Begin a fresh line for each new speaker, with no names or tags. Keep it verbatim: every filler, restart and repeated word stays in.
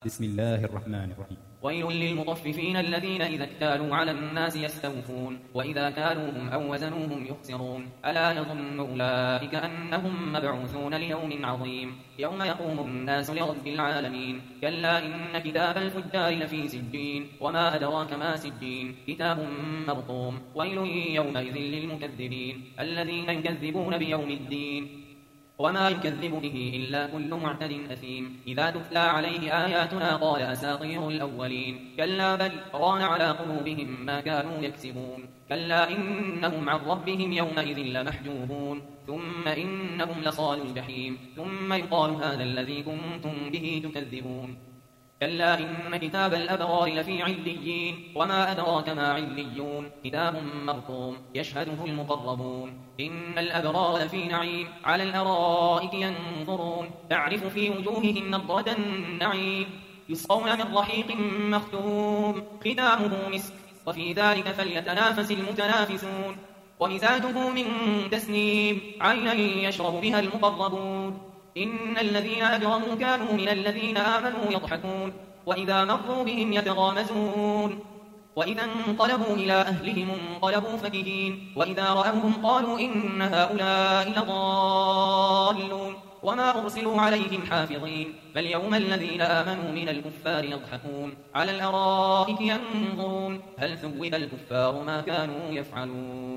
بسم الله الرحمن الرحيم.
ويل للمطففين الذين إذا اكتالوا على الناس يستوفون وإذا كالوهم أو وزنوهم يخسرون ألا يظن أولئك أنهم مبعوثون ليوم عظيم يوم يقوم الناس لرب العالمين كلا إن كتاب الفجار لفي سجين وما أدراك ما سجين كتاب مرقوم ويل يومئذ للمكذبين الذين يكذبون بيوم الدين وما يكذب به إلا كل معتد أثيم إذا تتلى عليه آياتنا قال أساطير الأولين كلا بل ران على قلوبهم ما كانوا يكسبون كلا إنهم عن ربهم يومئذ لمحجوبون ثم إنهم لصالوا الجحيم ثم يقال هذا الذي كنتم به تكذبون كلا إن كتاب الأبرار لفي عليين وما أدراك ما عليون كتاب مرقوم يشهده المقربون إن الأبرار لفي نعيم على الأرائك ينظرون تعرف في وجوههم نضرة النعيم يسقون من رحيق مختوم ختامه مسك وفي ذلك فليتنافس المتنافسون ومزاجه من تسنيم عينا يشرب بها المقربون إن الذين أجرموا كانوا من الذين آمنوا يضحكون وإذا مروا بهم يتغامزون وإذا انقلبوا إلى أهلهم انقلبوا فكهين وإذا رأوهم قالوا إن هؤلاء لضالون وما أرسلوا عليهم حافظين فاليوم الذين آمنوا من الكفار يضحكون على الأرائك ينظرون هل ثوب الكفار ما كانوا يفعلون